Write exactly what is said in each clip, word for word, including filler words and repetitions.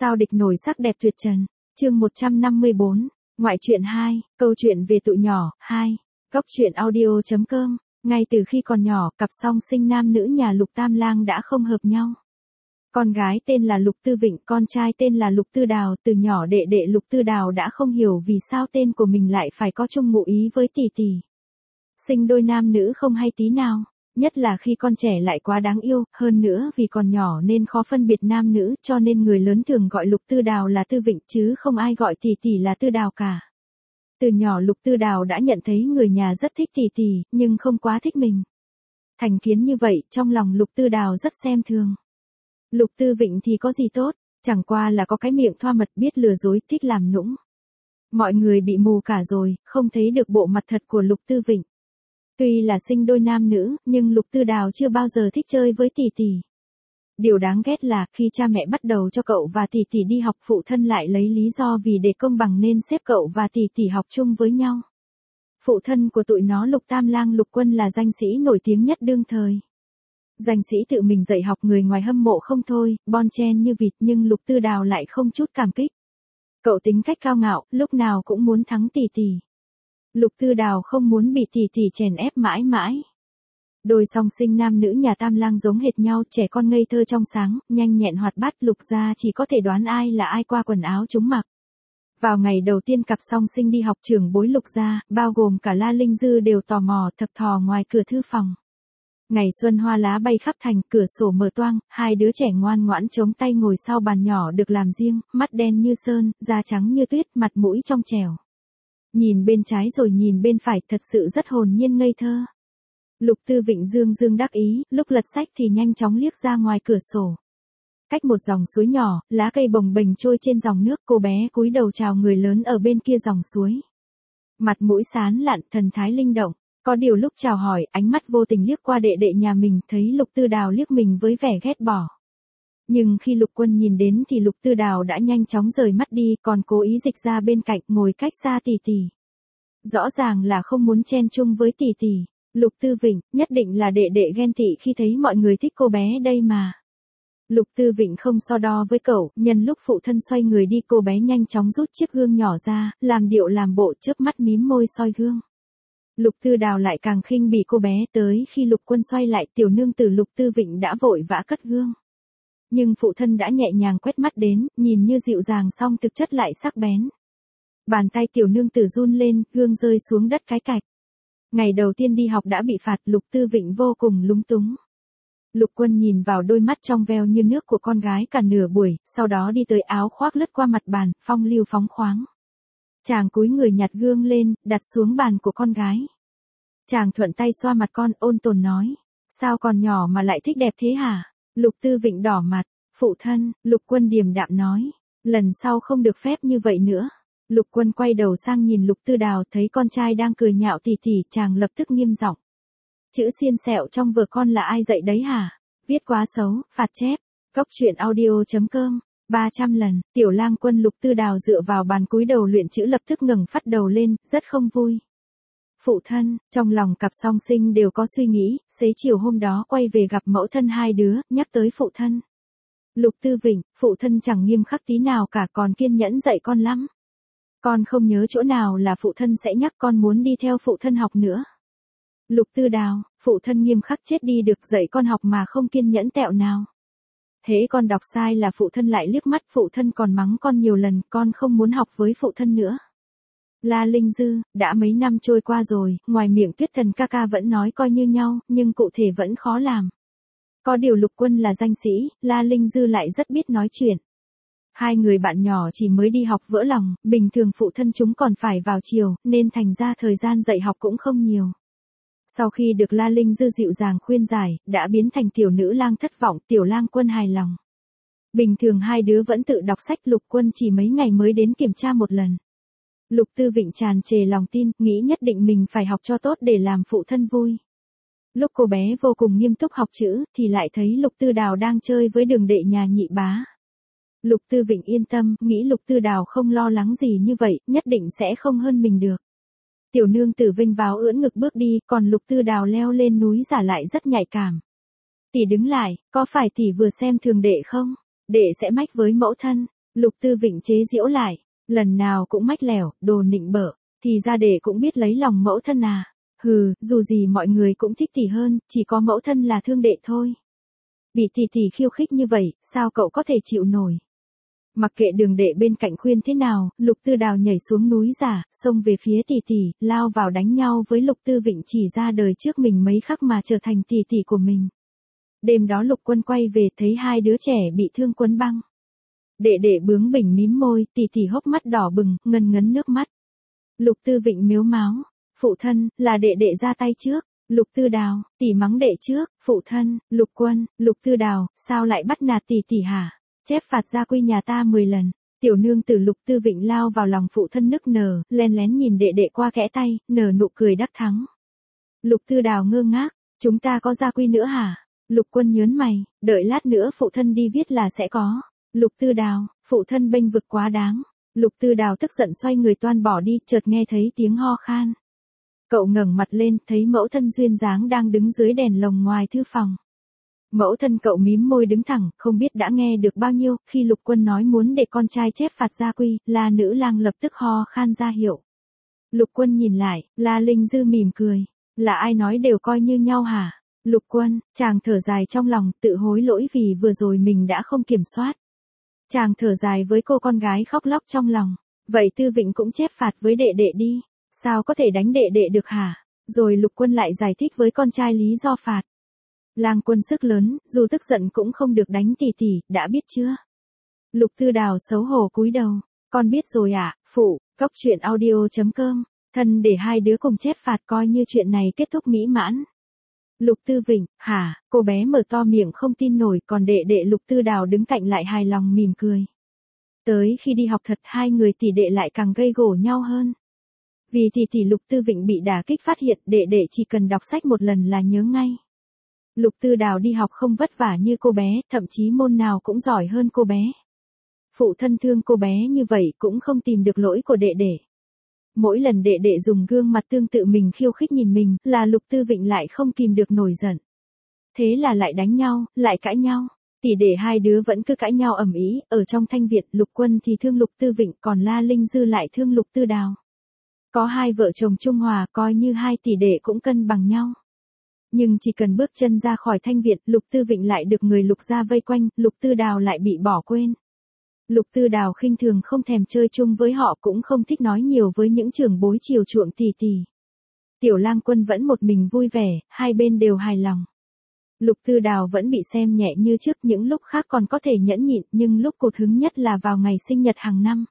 Sao địch nổi sắc đẹp tuyệt trần. Chương một trăm năm mươi bốn, ngoại truyện hai, câu chuyện về tụi nhỏ, hai. Góc truyện audio chấm com. Ngay từ khi còn nhỏ, cặp song sinh nam nữ nhà Lục Tam Lang đã không hợp nhau. Con gái tên là Lục Tư Vịnh, con trai tên là Lục Tư Đào. Từ nhỏ đệ đệ Lục Tư Đào đã không hiểu vì sao tên của mình lại phải có chung ngụ ý với tỷ tỷ. Sinh đôi nam nữ không hay tí nào, nhất là khi con trẻ lại quá đáng yêu, hơn nữa vì còn nhỏ nên khó phân biệt nam nữ, cho nên người lớn thường gọi Lục Tư Đào là Tư Vịnh chứ không ai gọi tỷ tỷ là Tư Đào cả. Từ nhỏ Lục Tư Đào đã nhận thấy người nhà rất thích tỷ tỷ, nhưng không quá thích mình. Thành kiến như vậy, trong lòng Lục Tư Đào rất xem thường. Lục Tư Vịnh thì có gì tốt, chẳng qua là có cái miệng thoa mật, biết lừa dối, thích làm nũng. Mọi người bị mù cả rồi, không thấy được bộ mặt thật của Lục Tư Vịnh. Tuy là sinh đôi nam nữ, nhưng Lục Tư Đào chưa bao giờ thích chơi với tỷ tỷ. Điều đáng ghét là, khi cha mẹ bắt đầu cho cậu và tỷ tỷ đi học, phụ thân lại lấy lý do vì để công bằng nên xếp cậu và tỷ tỷ học chung với nhau. Phụ thân của tụi nó Lục Tam Lang Lục Quân là danh sĩ nổi tiếng nhất đương thời. Danh sĩ tự mình dạy học, người ngoài hâm mộ không thôi, bon chen như vịt, nhưng Lục Tư Đào lại không chút cảm kích. Cậu tính cách cao ngạo, lúc nào cũng muốn thắng tỷ tỷ. Lục Tư Đào không muốn bị tỷ tỷ chèn ép mãi mãi. Đôi song sinh nam nữ nhà Tam Lang giống hệt nhau, trẻ con ngây thơ trong sáng, nhanh nhẹn hoạt bát. Lục gia chỉ có thể đoán ai là ai qua quần áo chúng mặc. Vào ngày đầu tiên cặp song sinh đi học, trưởng bối Lục gia, bao gồm cả La Linh Dư đều tò mò thập thò ngoài cửa thư phòng. Ngày xuân hoa lá bay khắp thành, cửa sổ mở toang, hai đứa trẻ ngoan ngoãn chống tay ngồi sau bàn nhỏ được làm riêng, mắt đen như sơn, da trắng như tuyết, mặt mũi trong trẻo. Nhìn bên trái rồi nhìn bên phải, thật sự rất hồn nhiên ngây thơ. Lục Tư Vịnh dương dương đắc ý, lúc lật sách thì nhanh chóng liếc ra ngoài cửa sổ. Cách một dòng suối nhỏ, lá cây bồng bềnh trôi trên dòng nước, cô bé cúi đầu chào người lớn ở bên kia dòng suối. Mặt mũi sán lạn, thần thái linh động. Có điều lúc chào hỏi, ánh mắt vô tình liếc qua đệ đệ nhà mình, thấy Lục Tư Đào liếc mình với vẻ ghét bỏ. Nhưng khi Lục Quân nhìn đến thì Lục Tư Đào đã nhanh chóng rời mắt đi, còn cố ý dịch ra bên cạnh, ngồi cách xa tỷ tỷ. Rõ ràng là không muốn chen chung với tỷ tỷ. Lục Tư Vịnh, nhất định là đệ đệ ghen tị khi thấy mọi người thích cô bé đây mà. Lục Tư Vịnh không so đo với cậu, nhân lúc phụ thân xoay người đi, cô bé nhanh chóng rút chiếc gương nhỏ ra, làm điệu làm bộ, chớp mắt mím môi soi gương. Lục Tư Đào lại càng khinh bỉ cô bé, tới khi Lục Quân xoay lại, tiểu nương tử Lục Tư Vịnh đã vội vã cất gương. Nhưng phụ thân đã nhẹ nhàng quét mắt đến, nhìn như dịu dàng song thực chất lại sắc bén. Bàn tay tiểu nương tử run lên, gương rơi xuống đất cái cạch. Ngày đầu tiên đi học đã bị phạt, Lục Tư Vịnh vô cùng lúng túng. Lục Quân nhìn vào đôi mắt trong veo như nước của con gái cả nửa buổi, sau đó đi tới áo khoác lướt qua mặt bàn, phong lưu phóng khoáng. Chàng cúi người nhặt gương lên, đặt xuống bàn của con gái. Chàng thuận tay xoa mặt con, ôn tồn nói, sao còn nhỏ mà lại thích đẹp thế hả? Lục Tư Vịnh đỏ mặt, phụ thân, Lục Quân điềm đạm nói, lần sau không được phép như vậy nữa. Lục Quân quay đầu sang nhìn Lục Tư Đào, thấy con trai đang cười nhạo tỉ tỉ, chàng lập tức nghiêm giọng. Chữ xiên xẹo trong vở con là ai dạy đấy hả? Viết quá xấu, phạt chép. Góc truyện audio chấm com. ba trăm lần, Tiểu Lang Quân Lục Tư Đào dựa vào bàn cúi đầu luyện chữ, lập tức ngẩng phát đầu lên, rất không vui. Phụ thân, trong lòng cặp song sinh đều có suy nghĩ, xế chiều hôm đó quay về gặp mẫu thân hai đứa, nhắc tới phụ thân. Lục Tư Vịnh, phụ thân chẳng nghiêm khắc tí nào cả, còn kiên nhẫn dạy con lắm. Con không nhớ chỗ nào là phụ thân sẽ nhắc con muốn đi theo phụ thân học nữa. Lục Tư Đào, phụ thân nghiêm khắc chết đi được, dạy con học mà không kiên nhẫn tẹo nào. Thế con đọc sai là phụ thân lại liếc mắt, phụ thân còn mắng con nhiều lần, con không muốn học với phụ thân nữa. La Linh Dư, đã mấy năm trôi qua rồi, ngoài miệng Tuyết Thần ca ca vẫn nói coi như nhau, nhưng cụ thể vẫn khó làm. Có điều Lục Quân là danh sĩ, La Linh Dư lại rất biết nói chuyện. Hai người bạn nhỏ chỉ mới đi học vỡ lòng, bình thường phụ thân chúng còn phải vào chiều, nên thành ra thời gian dạy học cũng không nhiều. Sau khi được La Linh Dư dịu dàng khuyên giải, đã biến thành Tiểu Nữ Lang thất vọng, Tiểu Lang Quân hài lòng. Bình thường hai đứa vẫn tự đọc sách, Lục Quân chỉ mấy ngày mới đến kiểm tra một lần. Lục Tư Vịnh tràn trề lòng tin, nghĩ nhất định mình phải học cho tốt để làm phụ thân vui. Lúc cô bé vô cùng nghiêm túc học chữ, thì lại thấy Lục Tư Đào đang chơi với đường đệ nhà nhị bá. Lục Tư Vịnh yên tâm, nghĩ Lục Tư Đào không lo lắng gì như vậy, nhất định sẽ không hơn mình được. Tiểu nương tử vinh váo ưỡn ngực bước đi, còn Lục Tư Đào leo lên núi giả lại rất nhạy cảm. Tỷ đứng lại, có phải tỷ vừa xem thường đệ không? Đệ sẽ mách với mẫu thân. Lục Tư Vịnh chế giễu lại, lần nào cũng mách lẻo, đồ nịnh bợ, thì ra đệ cũng biết lấy lòng mẫu thân à. Hừ, dù gì mọi người cũng thích tỷ hơn, chỉ có mẫu thân là thương đệ thôi. Bị tỷ tỷ khiêu khích như vậy, sao cậu có thể chịu nổi? Mặc kệ đường đệ bên cạnh khuyên thế nào, Lục Tư Đào nhảy xuống núi giả, xông về phía tỷ tỷ, lao vào đánh nhau với Lục Tư Vịnh chỉ ra đời trước mình mấy khắc mà trở thành tỷ tỷ của mình. Đêm đó Lục Quân quay về thấy hai đứa trẻ bị thương quấn băng. Đệ đệ bướng bỉnh mím môi, tỷ tỷ hốc mắt đỏ bừng, ngân ngấn nước mắt. Lục Tư Vịnh mếu máo, phụ thân, là đệ đệ ra tay trước. Lục Tư Đào, tỷ mắng đệ trước, phụ thân, Lục Quân, Lục Tư Đào, sao lại bắt nạt tỷ tỷ hả? Chép phạt gia quy nhà ta mười lần. Tiểu nương tử Lục Tư Vịnh lao vào lòng phụ thân nức nở, len lén nhìn đệ đệ qua kẽ tay, nở nụ cười đắc thắng. Lục Tư Đào ngơ ngác, chúng ta có gia quy nữa hả? Lục Quân nhớn mày, đợi lát nữa phụ thân đi viết là sẽ có. Lục Tư Đào, phụ thân bênh vực quá đáng. Lục Tư Đào tức giận xoay người toan bỏ đi, chợt nghe thấy tiếng ho khan. Cậu ngẩng mặt lên, thấy mẫu thân duyên dáng đang đứng dưới đèn lồng ngoài thư phòng. Mẫu thân cậu mím môi đứng thẳng, không biết đã nghe được bao nhiêu, khi Lục Quân nói muốn để con trai chép phạt gia quy, La Nữ Lang lập tức ho khan ra hiệu. Lục Quân nhìn lại, La Linh Dư mỉm cười, là ai nói đều coi như nhau hả? Lục Quân, chàng thở dài trong lòng, tự hối lỗi vì vừa rồi mình đã không kiểm soát. Chàng thở dài với cô con gái khóc lóc trong lòng, vậy Tư Vịnh cũng chép phạt với đệ đệ đi, sao có thể đánh đệ đệ được hả? Rồi Lục Quân lại giải thích với con trai lý do phạt. Lang Quân sức lớn, dù tức giận cũng không được đánh tỷ tỷ, đã biết chưa? Lục Tư Đào xấu hổ cúi đầu, con biết rồi ạ, à, phụ, cốc truyện audio chấm com, thân để hai đứa cùng chép phạt coi như chuyện này kết thúc mỹ mãn. Lục Tư Vịnh, hả, cô bé mở to miệng không tin nổi, còn đệ đệ Lục Tư Đào đứng cạnh lại hài lòng mỉm cười. Tới khi đi học thật hai người tỷ đệ lại càng gây gổ nhau hơn. Vì tỷ tỷ Lục Tư Vịnh bị đả kích phát hiện, đệ đệ chỉ cần đọc sách một lần là nhớ ngay. Lục Tư Đào đi học không vất vả như cô bé, thậm chí môn nào cũng giỏi hơn cô bé. Phụ thân thương cô bé như vậy cũng không tìm được lỗi của đệ đệ. Mỗi lần đệ đệ dùng gương mặt tương tự mình khiêu khích nhìn mình, là Lục Tư Vịnh lại không kìm được nổi giận. Thế là lại đánh nhau, lại cãi nhau. Tỷ đệ hai đứa vẫn cứ cãi nhau ầm ĩ, ở trong thanh Việt, Lục Quân thì thương Lục Tư Vịnh, còn La Linh Dư lại thương Lục Tư Đào. Có hai vợ chồng trung hòa, coi như hai tỷ đệ cũng cân bằng nhau. Nhưng chỉ cần bước chân ra khỏi thanh Việt, Lục Tư Vịnh lại được người Lục gia vây quanh, Lục Tư Đào lại bị bỏ quên. Lục Tư Đào khinh thường không thèm chơi chung với họ, cũng không thích nói nhiều với những trưởng bối chiều chuộng tỷ tỷ. Tiểu Lang Quân vẫn một mình vui vẻ, hai bên đều hài lòng. Lục Tư Đào vẫn bị xem nhẹ như trước, những lúc khác còn có thể nhẫn nhịn, nhưng lúc cột hứng nhất là vào ngày sinh nhật hàng năm.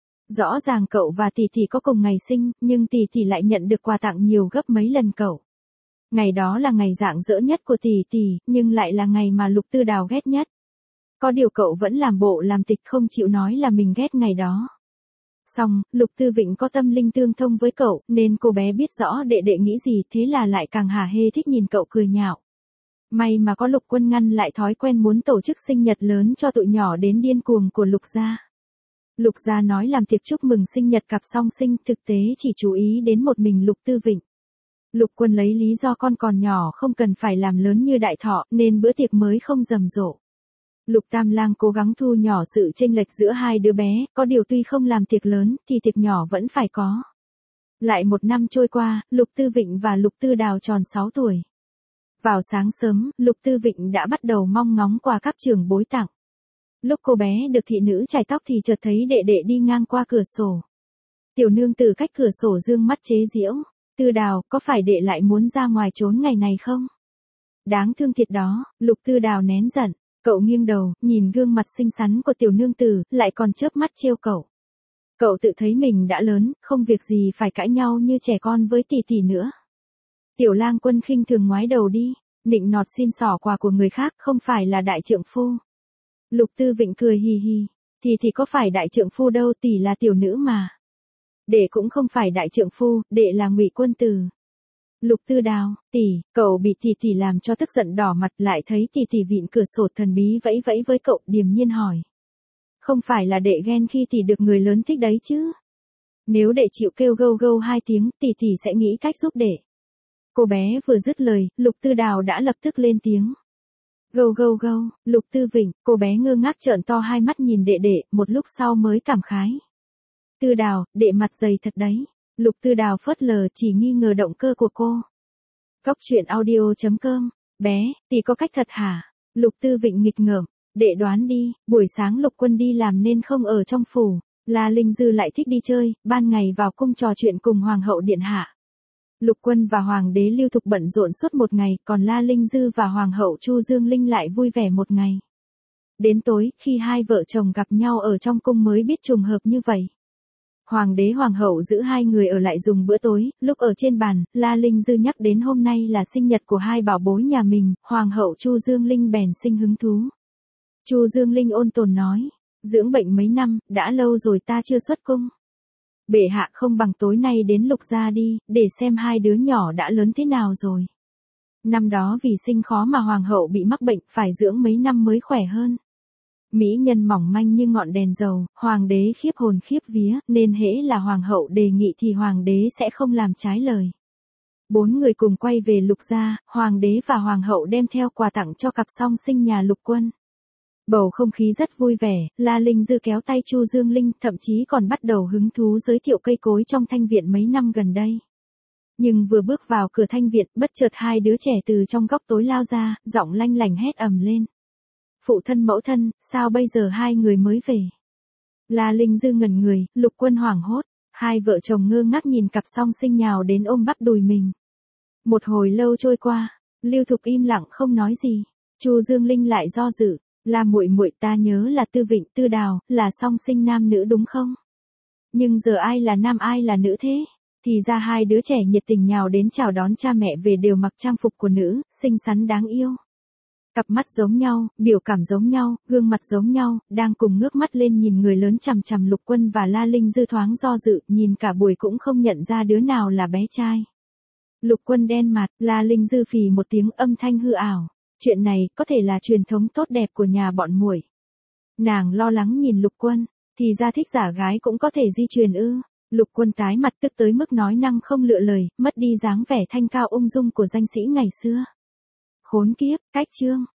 Rõ ràng cậu và tỷ tỷ có cùng ngày sinh, nhưng tỷ tỷ lại nhận được quà tặng nhiều gấp mấy lần cậu. Ngày đó là ngày rạng rỡ nhất của tỷ tỷ, nhưng lại là ngày mà Lục Tư Đào ghét nhất. Có điều cậu vẫn làm bộ làm tịch không chịu nói là mình ghét ngày đó. Xong, Lục Tư Vịnh có tâm linh tương thông với cậu, nên cô bé biết rõ đệ đệ nghĩ gì, thế là lại càng hả hê thích nhìn cậu cười nhạo. May mà có Lục Quân ngăn lại thói quen muốn tổ chức sinh nhật lớn cho tụi nhỏ đến điên cuồng của Lục gia. Lục gia nói làm tiệc chúc mừng sinh nhật cặp song sinh, thực tế chỉ chú ý đến một mình Lục Tư Vịnh. Lục Quân lấy lý do con còn nhỏ không cần phải làm lớn như đại thọ, nên bữa tiệc mới không rầm rộ. Lục Tam Lang cố gắng thu nhỏ sự chênh lệch giữa hai đứa bé, có điều tuy không làm tiệc lớn, thì tiệc nhỏ vẫn phải có. Lại một năm trôi qua, Lục Tư Vịnh và Lục Tư Đào tròn sáu tuổi. Vào sáng sớm, Lục Tư Vịnh đã bắt đầu mong ngóng quà các trưởng bối tặng. Lúc cô bé được thị nữ chải tóc thì chợt thấy đệ đệ đi ngang qua cửa sổ. Tiểu nương từ cách cửa sổ dương mắt chế giễu. Tư Đào, có phải đệ lại muốn ra ngoài trốn ngày này không? Đáng thương thiệt đó, Lục Tư Đào nén giận. Cậu nghiêng đầu, nhìn gương mặt xinh xắn của tiểu nương tử, lại còn chớp mắt trêu cậu. Cậu tự thấy mình đã lớn, không việc gì phải cãi nhau như trẻ con với tỷ tỷ nữa. Tiểu Lang Quân khinh thường ngoái đầu đi, nịnh nọt xin xỏ quà của người khác, không phải là đại trượng phu. Lục Tư Vịnh cười hì hì, thì thì có phải đại trượng phu đâu, tỷ là tiểu nữ mà. Đệ cũng không phải đại trượng phu, đệ là Ngụy Quân Tử. Lục Tư Đào, tỷ, cậu bị tỷ tỷ làm cho tức giận đỏ mặt, lại thấy tỷ tỷ vịn cửa sổ thần bí vẫy vẫy với cậu, điềm nhiên hỏi. Không phải là đệ ghen khi tỷ được người lớn thích đấy chứ? Nếu đệ chịu kêu gâu gâu hai tiếng, tỷ tỷ sẽ nghĩ cách giúp đệ. Cô bé vừa dứt lời, Lục Tư Đào đã lập tức lên tiếng. Gâu gâu gâu, Lục Tư Vịnh, cô bé ngơ ngác trợn to hai mắt nhìn đệ đệ, một lúc sau mới cảm khái. Tư Đào, đệ mặt dày thật đấy. Lục Tư Đào phớt lờ chỉ nghi ngờ động cơ của cô. Cóc truyện audio chấm com, bé, tỷ có cách thật hả? Lục Tư Vịnh nghịch ngợm, đệ đoán đi, buổi sáng Lục Quân đi làm nên không ở trong phủ, La Linh Dư lại thích đi chơi, ban ngày vào cung trò chuyện cùng Hoàng hậu điện hạ. Lục Quân và Hoàng đế Lưu Thục bận rộn suốt một ngày, còn La Linh Dư và Hoàng hậu Chu Dương Linh lại vui vẻ một ngày. Đến tối, khi hai vợ chồng gặp nhau ở trong cung mới biết trùng hợp như vậy. Hoàng đế Hoàng hậu giữ hai người ở lại dùng bữa tối, lúc ở trên bàn, La Linh Dư nhắc đến hôm nay là sinh nhật của hai bảo bối nhà mình, Hoàng hậu Chu Dương Linh bèn sinh hứng thú. Chu Dương Linh ôn tồn nói, dưỡng bệnh mấy năm, đã lâu rồi ta chưa xuất cung. Bệ hạ không bằng tối nay đến Lục gia đi, để xem hai đứa nhỏ đã lớn thế nào rồi. Năm đó vì sinh khó mà Hoàng hậu bị mắc bệnh, phải dưỡng mấy năm mới khỏe hơn. Mỹ nhân mỏng manh như ngọn đèn dầu, Hoàng đế khiếp hồn khiếp vía, nên hễ là Hoàng hậu đề nghị thì Hoàng đế sẽ không làm trái lời. Bốn người cùng quay về Lục gia, Hoàng đế và Hoàng hậu đem theo quà tặng cho cặp song sinh nhà Lục Quân. Bầu không khí rất vui vẻ, La Linh Dư kéo tay Chu Dương Linh, thậm chí còn bắt đầu hứng thú giới thiệu cây cối trong thanh viện mấy năm gần đây. Nhưng vừa bước vào cửa thanh viện, bất chợt hai đứa trẻ từ trong góc tối lao ra, giọng lanh lảnh hét ầm lên. Phụ thân mẫu thân, sao bây giờ hai người mới về? La Linh Dư ngẩn người, Lục Quân hoảng hốt, hai vợ chồng ngơ ngác nhìn cặp song sinh nhào đến ôm bắp đùi mình. Một hồi lâu trôi qua, Lưu Thục im lặng không nói gì, Chu Dương Linh lại do dự. Là muội muội, ta nhớ là Tư Vịnh, Tư Đào, là song sinh nam nữ đúng không? Nhưng giờ ai là nam ai là nữ thế? Thì ra hai đứa trẻ nhiệt tình nhào đến chào đón cha mẹ về đều mặc trang phục của nữ, xinh xắn đáng yêu. Cặp mắt giống nhau, biểu cảm giống nhau, gương mặt giống nhau, đang cùng ngước mắt lên nhìn người lớn chằm chằm Lục Quân và La Linh Dư thoáng do dự, nhìn cả buổi cũng không nhận ra đứa nào là bé trai. Lục Quân đen mặt, La Linh Dư phì một tiếng âm thanh hư ảo. Chuyện này có thể là truyền thống tốt đẹp của nhà bọn muội. Nàng lo lắng nhìn Lục Quân, thì ra thích giả gái cũng có thể di truyền ư? Lục Quân tái mặt tức tới mức nói năng không lựa lời, mất đi dáng vẻ thanh cao ung dung của danh sĩ ngày xưa. Khốn kiếp, cách chương.